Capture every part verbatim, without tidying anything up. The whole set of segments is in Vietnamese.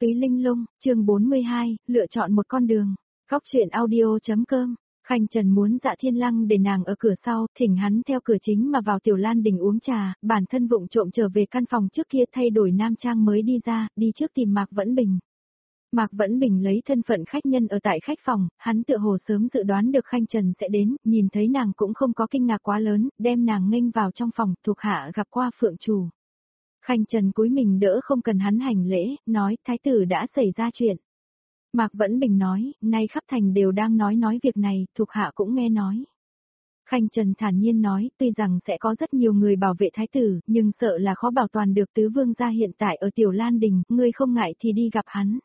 Túy Linh Lung, chương bốn mươi hai, lựa chọn một con đường. Góc truyện audio.com. Khanh Trần muốn Dạ Thiên Lăng để nàng ở cửa sau, thỉnh hắn theo cửa chính mà vào Tiểu Lan Đình uống trà, bản thân vụng trộm trở về căn phòng trước kia thay đổi nam trang mới đi ra, đi trước tìm Mạc Vẫn Bình. Mạc Vẫn Bình lấy thân phận khách nhân ở tại khách phòng, hắn tựa hồ sớm dự đoán được Khanh Trần sẽ đến, nhìn thấy nàng cũng không có kinh ngạc quá lớn, đem nàng nghênh vào trong phòng, thuộc hạ gặp qua Phượng chủ. Khanh Trần cúi mình đỡ không cần hắn hành lễ, nói, thái tử đã xảy ra chuyện. Mạc Vẫn Bình nói, nay khắp thành đều đang nói nói việc này, thuộc hạ cũng nghe nói. Khanh Trần thản nhiên nói, tuy rằng sẽ có rất nhiều người bảo vệ thái tử, nhưng sợ là khó bảo toàn được tứ vương gia hiện tại ở Tiểu Lan Đình, ngươi không ngại thì đi gặp hắn.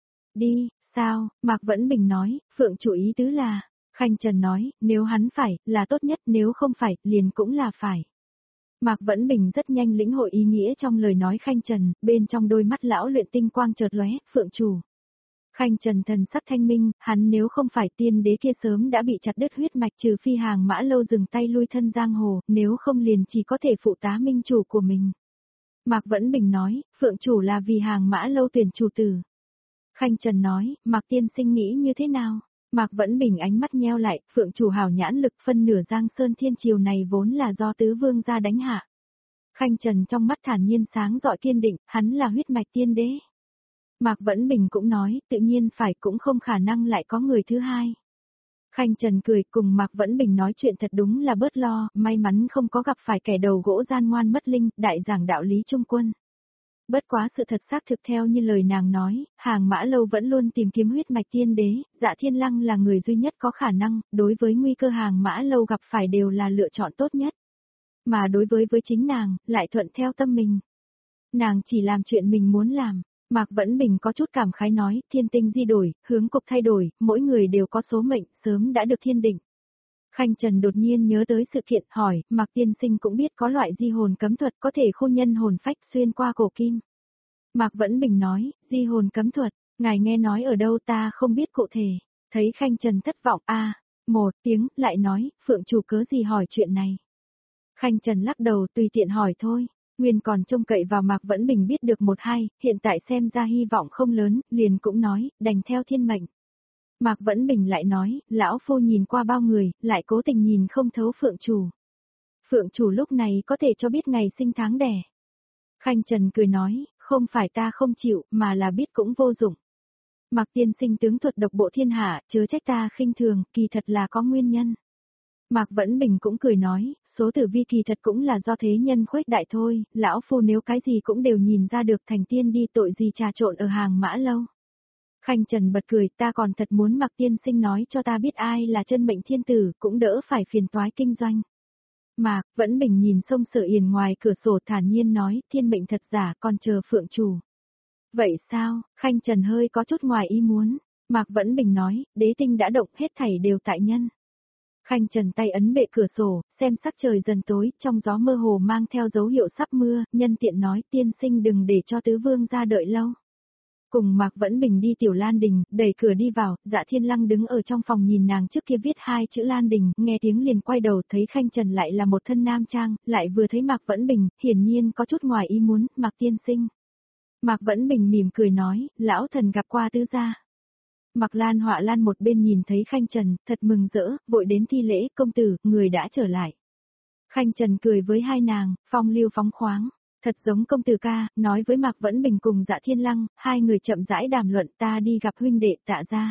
Đi, sao, Mạc Vẫn Bình nói, Phượng chủ ý tứ là, Khanh Trần nói, nếu hắn phải, là tốt nhất, nếu không phải, liền cũng là phải. Mạc Vẫn Bình rất nhanh lĩnh hội ý nghĩa trong lời nói Khanh Trần, bên trong đôi mắt lão luyện tinh quang chợt lóe, Phượng chủ. Khanh Trần thần sắc thanh minh, hắn nếu không phải tiên đế kia sớm đã bị chặt đứt huyết mạch trừ phi hàng mã lâu dừng tay lui thân giang hồ, nếu không liền chỉ có thể phụ tá minh chủ của mình. Mạc Vẫn Bình nói, Phượng chủ là vì hàng mã lâu tuyển chủ tử. Khanh Trần nói, Mạc tiên sinh nghĩ như thế nào? Mạc Vẫn Bình ánh mắt nheo lại, Phượng chủ hảo nhãn lực phân nửa Giang Sơn Thiên Triều này vốn là do tứ vương gia đánh hạ. Khanh Trần trong mắt thản nhiên sáng rọi kiên định, hắn là huyết mạch tiên đế. Mạc Vẫn Bình cũng nói, tự nhiên phải cũng không khả năng lại có người thứ hai. Khanh Trần cười cùng Mạc Vẫn Bình nói chuyện thật đúng là bớt lo, may mắn không có gặp phải kẻ đầu gỗ gian ngoan mất linh, đại giảng đạo lý trung quân. Bất quá sự thật xác thực theo như lời nàng nói, hàng mã lâu vẫn luôn tìm kiếm huyết mạch tiên đế, Dạ Thiên Lăng là người duy nhất có khả năng, đối với nguy cơ hàng mã lâu gặp phải đều là lựa chọn tốt nhất. Mà đối với với chính nàng, lại thuận theo tâm mình. Nàng chỉ làm chuyện mình muốn làm. Mạc Vẫn Bình có chút cảm khái nói, thiên tinh di đổi, hướng cục thay đổi, mỗi người đều có số mệnh, sớm đã được thiên định. Khanh Trần đột nhiên nhớ tới sự kiện, hỏi, Mạc tiên sinh cũng biết có loại di hồn cấm thuật có thể khôn nhân hồn phách xuyên qua cổ kim. Mạc Vẫn Bình nói, di hồn cấm thuật, ngài nghe nói ở đâu ta không biết cụ thể. Thấy Khanh Trần thất vọng, a một tiếng, lại nói, Phượng chủ cớ gì hỏi chuyện này. Khanh Trần lắc đầu tùy tiện hỏi thôi. Nguyên còn trông cậy vào Mạc Vẫn Bình biết được một hai, hiện tại xem ra hy vọng không lớn, liền cũng nói, đành theo thiên mệnh. Mạc Vẫn Bình lại nói, lão phu nhìn qua bao người, lại cố tình nhìn không thấu Phượng chủ. Phượng chủ lúc này có thể cho biết ngày sinh tháng đẻ. Khanh Trần cười nói, không phải ta không chịu, mà là biết cũng vô dụng. Mạc tiên sinh tướng thuật độc bộ thiên hạ, chớ trách ta khinh thường, kỳ thật là có nguyên nhân. Mạc Vẫn Bình cũng cười nói, số tử vi kỳ thật cũng là do thế nhân khuếch đại thôi, lão phu nếu cái gì cũng đều nhìn ra được thành tiên đi tội gì trà trộn ở hàng mã lâu. Khanh Trần bật cười, ta còn thật muốn Mạc tiên sinh nói cho ta biết ai là chân mệnh thiên tử, cũng đỡ phải phiền toái kinh doanh. Mạc Vẫn Bình nhìn sông Sở Yển ngoài cửa sổ thản nhiên nói, thiên mệnh thật giả còn chờ Phượng chủ. Vậy sao, Khanh Trần hơi có chút ngoài ý muốn. Mạc Vẫn Bình nói, đế tinh đã động hết thảy đều tại nhân. Khanh Trần tay ấn bệ cửa sổ, xem sắc trời dần tối, trong gió mơ hồ mang theo dấu hiệu sắp mưa, nhân tiện nói tiên sinh đừng để cho tứ vương ra đợi lâu. Cùng Mạc Vẫn Bình đi Tiểu Lan Đình, đẩy cửa đi vào, Dạ Thiên Lăng đứng ở trong phòng nhìn nàng trước kia viết hai chữ Lan Đình, nghe tiếng liền quay đầu thấy Khanh Trần lại là một thân nam trang, lại vừa thấy Mạc Vẫn Bình, hiển nhiên có chút ngoài ý muốn, Mạc tiên sinh. Mạc Vẫn Bình mỉm cười nói, lão thần gặp qua tứ gia. Mạc Lan Họa Lan một bên nhìn thấy Khanh Trần, thật mừng rỡ, vội đến thi lễ, công tử, người đã trở lại. Khanh Trần cười với hai nàng, phong lưu phóng khoáng, thật giống công tử ca, nói với Mạc Vẫn Bình cùng Dạ Thiên Lăng, hai người chậm rãi đàm luận ta đi gặp huynh đệ Tạ gia.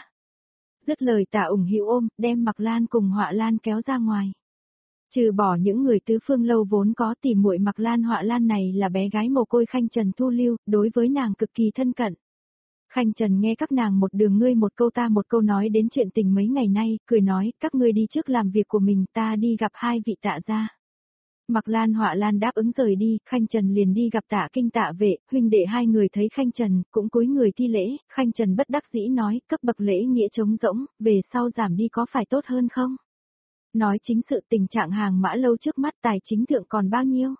Dứt lời Tạ ủng hữu ôm, đem Mạc Lan cùng Họa Lan kéo ra ngoài. Trừ bỏ những người tứ phương lâu vốn có tỉ muội Mạc Lan Họa Lan này là bé gái mồ côi Khanh Trần thu lưu, đối với nàng cực kỳ thân cận. Khanh Trần nghe các nàng một đường ngươi một câu ta một câu nói đến chuyện tình mấy ngày nay, cười nói, các ngươi đi trước làm việc của mình, ta đi gặp hai vị Tạ gia. Mạc Lan Họa Lan đáp ứng rời đi, Khanh Trần liền đi gặp Tạ Kinh Tạ Vệ, huynh đệ hai người thấy Khanh Trần, cũng cúi người thi lễ, Khanh Trần bất đắc dĩ nói, cấp bậc lễ nghĩa trống rỗng, về sau giảm đi có phải tốt hơn không? Nói chính sự tình trạng hàng mã lâu trước mắt tài chính thượng còn bao nhiêu?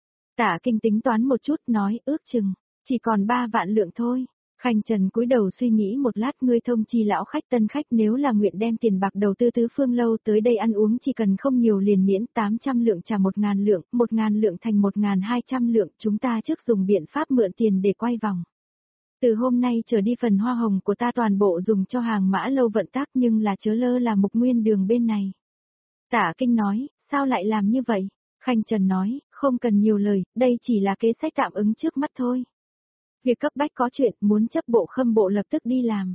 Tạ Kinh tính toán một chút nói, ước chừng, chỉ còn ba vạn lượng thôi. Khanh Trần cúi đầu suy nghĩ một lát, ngươi thông chi lão khách tân khách nếu là nguyện đem tiền bạc đầu tư tứ phương lâu tới đây ăn uống chỉ cần không nhiều liền miễn tám trăm lượng trả một ngàn lượng, một ngàn lượng thành một ngàn hai trăm lượng, chúng ta trước dùng biện pháp mượn tiền để quay vòng. Từ hôm nay trở đi phần hoa hồng của ta toàn bộ dùng cho hàng mã lâu vận tác nhưng là chớ lơ là mục nguyên đường bên này. Tạ Kinh nói, sao lại làm như vậy? Khanh Trần nói, không cần nhiều lời, đây chỉ là kế sách tạm ứng trước mắt thôi. Việc cấp bách có chuyện muốn chấp bộ khâm bộ lập tức đi làm.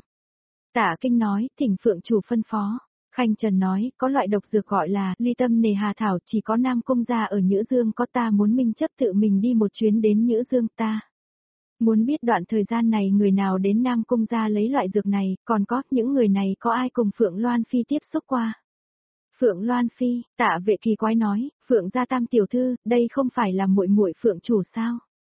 Tạ Kinh nói, thỉnh phượng chủ phân phó. Khanh Trần nói, có loại độc dược gọi là ly tâm nề hà thảo, chỉ có Nam Cung gia ở Nhữ Dương có, ta muốn minh chấp tự mình đi một chuyến đến Nhữ Dương ta. Muốn biết đoạn thời gian này người nào đến Nam Cung gia lấy loại dược này, còn có những người này có ai cùng Phượng Loan Phi tiếp xúc qua. Phượng Loan Phi, Tạ Vệ kỳ quái nói, Phượng gia tam tiểu thư, đây không phải là muội muội Phượng chủ sao?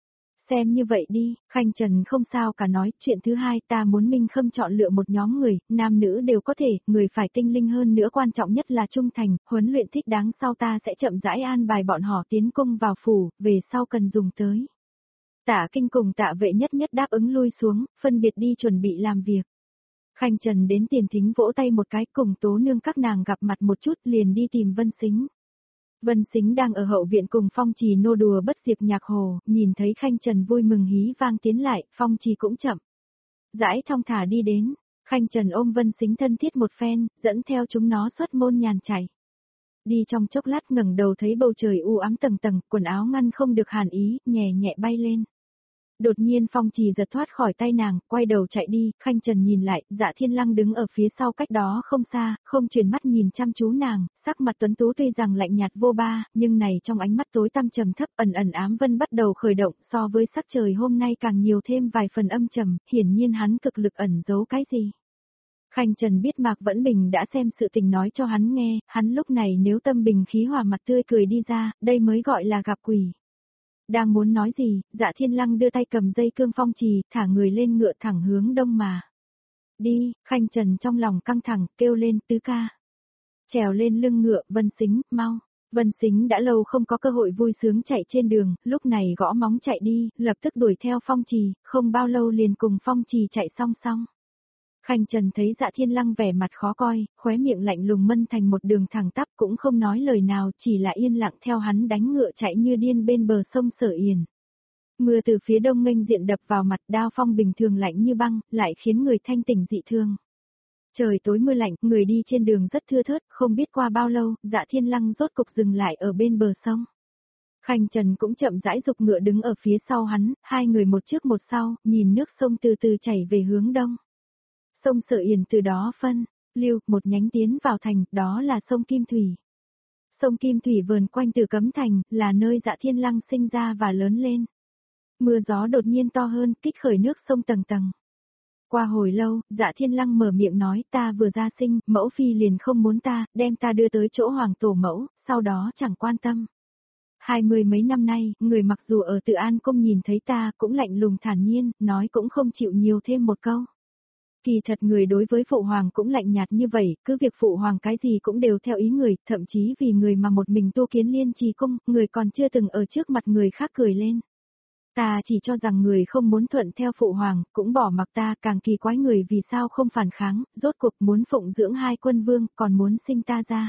Xem như vậy đi, Khanh Trần không sao cả nói, chuyện thứ hai ta muốn Minh Khâm chọn lựa một nhóm người, nam nữ đều có thể, người phải tinh linh hơn nữa, quan trọng nhất là trung thành, huấn luyện thích đáng, sau ta sẽ chậm rãi an bài bọn họ tiến cung vào phủ, về sau cần dùng tới. Tạ Kinh cùng Tạ Vệ nhất nhất đáp ứng lui xuống, phân biệt đi chuẩn bị làm việc. Khanh Trần đến tiền thính vỗ tay một cái, cùng Tố Nương các nàng gặp mặt một chút liền đi tìm Vân Sính. Vân Sính đang ở hậu viện cùng Phong Trì nô đùa bất diệt nhạc hồ, nhìn thấy Khanh Trần vui mừng hí vang tiến lại, Phong Trì cũng chậm. Rãi thong thả đi đến, Khanh Trần ôm Vân Sính thân thiết một phen, dẫn theo chúng nó xuất môn nhàn chảy. Đi trong chốc lát ngẩng đầu thấy bầu trời u ám tầng tầng, quần áo ngăn không được hàn ý, nhẹ nhẹ bay lên. Đột nhiên Phong Trì giật thoát khỏi tay nàng, quay đầu chạy đi, Khanh Trần nhìn lại, Dạ Thiên Lăng đứng ở phía sau cách đó không xa, không chuyển mắt nhìn chăm chú nàng, sắc mặt tuấn tú tuy rằng lạnh nhạt vô ba, nhưng này trong ánh mắt tối tăm trầm thấp ẩn ẩn ám vân bắt đầu khởi động, so với sắc trời hôm nay càng nhiều thêm vài phần âm trầm, hiển nhiên hắn cực lực ẩn giấu cái gì. Khanh Trần biết Mạc Vẫn Bình đã xem sự tình nói cho hắn nghe, hắn lúc này nếu tâm bình khí hòa mặt tươi cười đi ra, đây mới gọi là gặp quỷ. Đang muốn nói gì, Dạ Thiên Lăng đưa tay cầm dây cương Phong Trì, thả người lên ngựa thẳng hướng đông mà. Đi, Khanh Trần trong lòng căng thẳng, kêu lên tứ ca. Trèo lên lưng ngựa, Vân Sính, mau. Vân Sính đã lâu không có cơ hội vui sướng chạy trên đường, lúc này gõ móng chạy đi, lập tức đuổi theo Phong Trì, không bao lâu liền cùng Phong Trì chạy song song. Khanh Trần thấy Dạ Thiên Lăng vẻ mặt khó coi, khóe miệng lạnh lùng mân thành một đường thẳng tắp, cũng không nói lời nào, chỉ là yên lặng theo hắn đánh ngựa chạy như điên bên bờ sông Sở Yển. Mưa từ phía đông nghênh diện đập vào mặt, đao phong bình thường lạnh như băng, lại khiến người thanh tỉnh dị thương. Trời tối mưa lạnh, người đi trên đường rất thưa thớt, không biết qua bao lâu, Dạ Thiên Lăng rốt cục dừng lại ở bên bờ sông. Khanh Trần cũng chậm rãi dục ngựa đứng ở phía sau hắn, hai người một trước một sau, nhìn nước sông từ từ chảy về hướng đông. Sông Sở Yển từ đó phân, lưu, một nhánh tiến vào thành, đó là sông Kim Thủy. Sông Kim Thủy vờn quanh Từ Cấm Thành, là nơi Dạ Thiên Lăng sinh ra và lớn lên. Mưa gió đột nhiên to hơn, kích khởi nước sông tầng tầng. Qua hồi lâu, Dạ Thiên Lăng mở miệng nói, ta vừa ra sinh, mẫu phi liền không muốn ta, đem ta đưa tới chỗ hoàng tổ mẫu, sau đó chẳng quan tâm. Hai mươi mấy năm nay, người mặc dù ở Tự An Cung nhìn thấy ta cũng lạnh lùng thản nhiên, nói cũng không chịu nhiều thêm một câu. Kỳ thật người đối với phụ hoàng cũng lạnh nhạt như vậy, cứ việc phụ hoàng cái gì cũng đều theo ý người, thậm chí vì người mà một mình tu kiến Liên Trì Cung, người còn chưa từng ở trước mặt người khác cười lên. Ta chỉ cho rằng người không muốn thuận theo phụ hoàng, cũng bỏ mặc ta, càng kỳ quái người vì sao không phản kháng, rốt cuộc muốn phụng dưỡng hai quân vương, còn muốn sinh ta ra.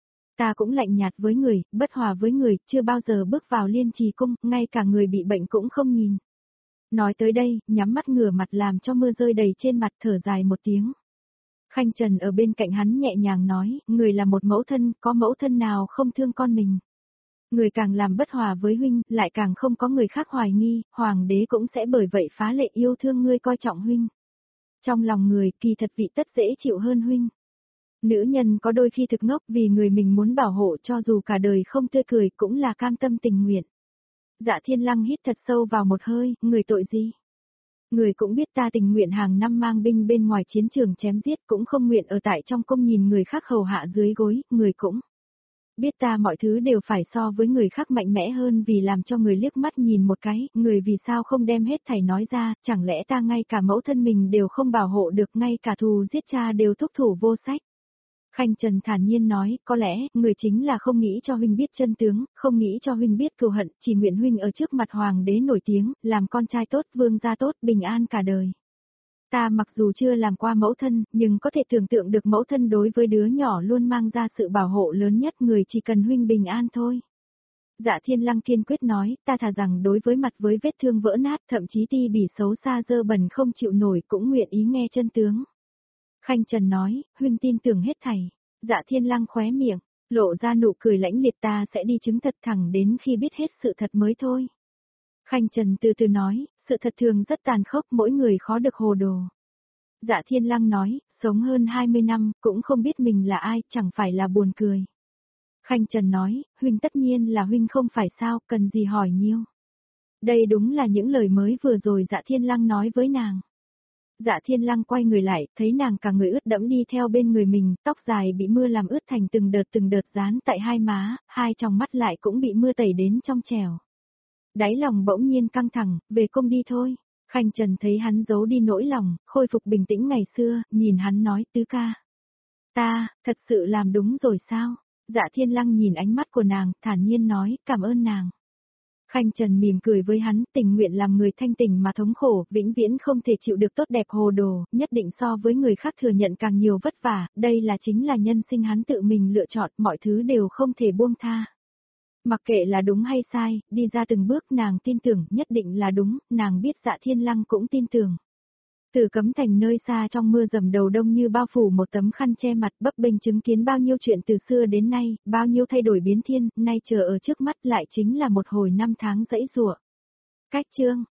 Ta cũng lạnh nhạt với người, bất hòa với người, chưa bao giờ bước vào Liên Trì Cung, ngay cả người bị bệnh cũng không nhìn. Nói tới đây, nhắm mắt ngửa mặt làm cho mưa rơi đầy trên mặt, thở dài một tiếng. Khanh Trần ở bên cạnh hắn nhẹ nhàng nói, người là một mẫu thân, có mẫu thân nào không thương con mình. Người càng làm bất hòa với huynh, lại càng không có người khác hoài nghi, hoàng đế cũng sẽ bởi vậy phá lệ yêu thương ngươi coi trọng huynh. Trong lòng người, kỳ thật vị tất dễ chịu hơn huynh. Nữ nhân có đôi khi thực ngốc vì người mình muốn bảo hộ cho dù cả đời không tươi cười cũng là cam tâm tình nguyện. Dạ Thiên Lăng hít thật sâu vào một hơi, người tội gì? Người cũng biết ta tình nguyện hàng năm mang binh bên ngoài chiến trường chém giết cũng không nguyện ở tại trong cung nhìn người khác hầu hạ dưới gối, người cũng biết ta mọi thứ đều phải so với người khác mạnh mẽ hơn vì làm cho người liếc mắt nhìn một cái, người vì sao không đem hết thảy nói ra, chẳng lẽ ta ngay cả mẫu thân mình đều không bảo hộ được, ngay cả thù giết cha đều thúc thủ vô sách. Khanh Trần thản nhiên nói, có lẽ, người chính là không nghĩ cho huynh biết chân tướng, không nghĩ cho huynh biết cừu hận, chỉ nguyện huynh ở trước mặt hoàng đế nổi tiếng, làm con trai tốt, vương gia tốt, bình an cả đời. Ta mặc dù chưa làm qua mẫu thân, nhưng có thể tưởng tượng được mẫu thân đối với đứa nhỏ luôn mang ra sự bảo hộ lớn nhất, người chỉ cần huynh bình an thôi. Dạ Thiên Lăng kiên quyết nói, ta thà rằng đối với mặt với vết thương vỡ nát, thậm chí ti bỉ xấu xa dơ bẩn không chịu nổi cũng nguyện ý nghe chân tướng. Khanh Trần nói, huynh tin tưởng hết thảy. Dạ Thiên Lăng khóe miệng, lộ ra nụ cười lãnh liệt, ta sẽ đi chứng thật thẳng đến khi biết hết sự thật mới thôi. Khanh Trần từ từ nói, sự thật thường rất tàn khốc, mỗi người khó được hồ đồ. Dạ Thiên Lăng nói, sống hơn hai mươi năm, cũng không biết mình là ai, chẳng phải là buồn cười. Khanh Trần nói, huynh tất nhiên là huynh không phải sao, cần gì hỏi nhiêu. Đây đúng là những lời mới vừa rồi Dạ Thiên Lăng nói với nàng. Dạ Thiên Lăng quay người lại, thấy nàng cả người ướt đẫm đi theo bên người mình, tóc dài bị mưa làm ướt thành từng đợt từng đợt dán tại hai má, hai tròng mắt lại cũng bị mưa tẩy đến trong trẻo. Đáy lòng bỗng nhiên căng thẳng, về cung đi thôi. Khanh Trần thấy hắn giấu đi nỗi lòng, khôi phục bình tĩnh ngày xưa, nhìn hắn nói, tứ ca. Ta, thật sự làm đúng rồi sao? Dạ Thiên Lăng nhìn ánh mắt của nàng, thản nhiên nói, cảm ơn nàng. Khanh Trần mỉm cười với hắn, tình nguyện làm người thanh tình mà thống khổ, vĩnh viễn không thể chịu được tốt đẹp hồ đồ, nhất định so với người khác thừa nhận càng nhiều vất vả, đây là chính là nhân sinh hắn tự mình lựa chọn, mọi thứ đều không thể buông tha. Mặc kệ là đúng hay sai, đi ra từng bước nàng tin tưởng, nhất định là đúng, nàng biết Dạ Thiên Lăng cũng tin tưởng. Từ Cấm Thành nơi xa trong mưa dầm đầu đông như bao phủ một tấm khăn che mặt, bấp bênh chứng kiến bao nhiêu chuyện từ xưa đến nay, bao nhiêu thay đổi biến thiên, nay chờ ở trước mắt lại chính là một hồi năm tháng dãy giụa. Cách chương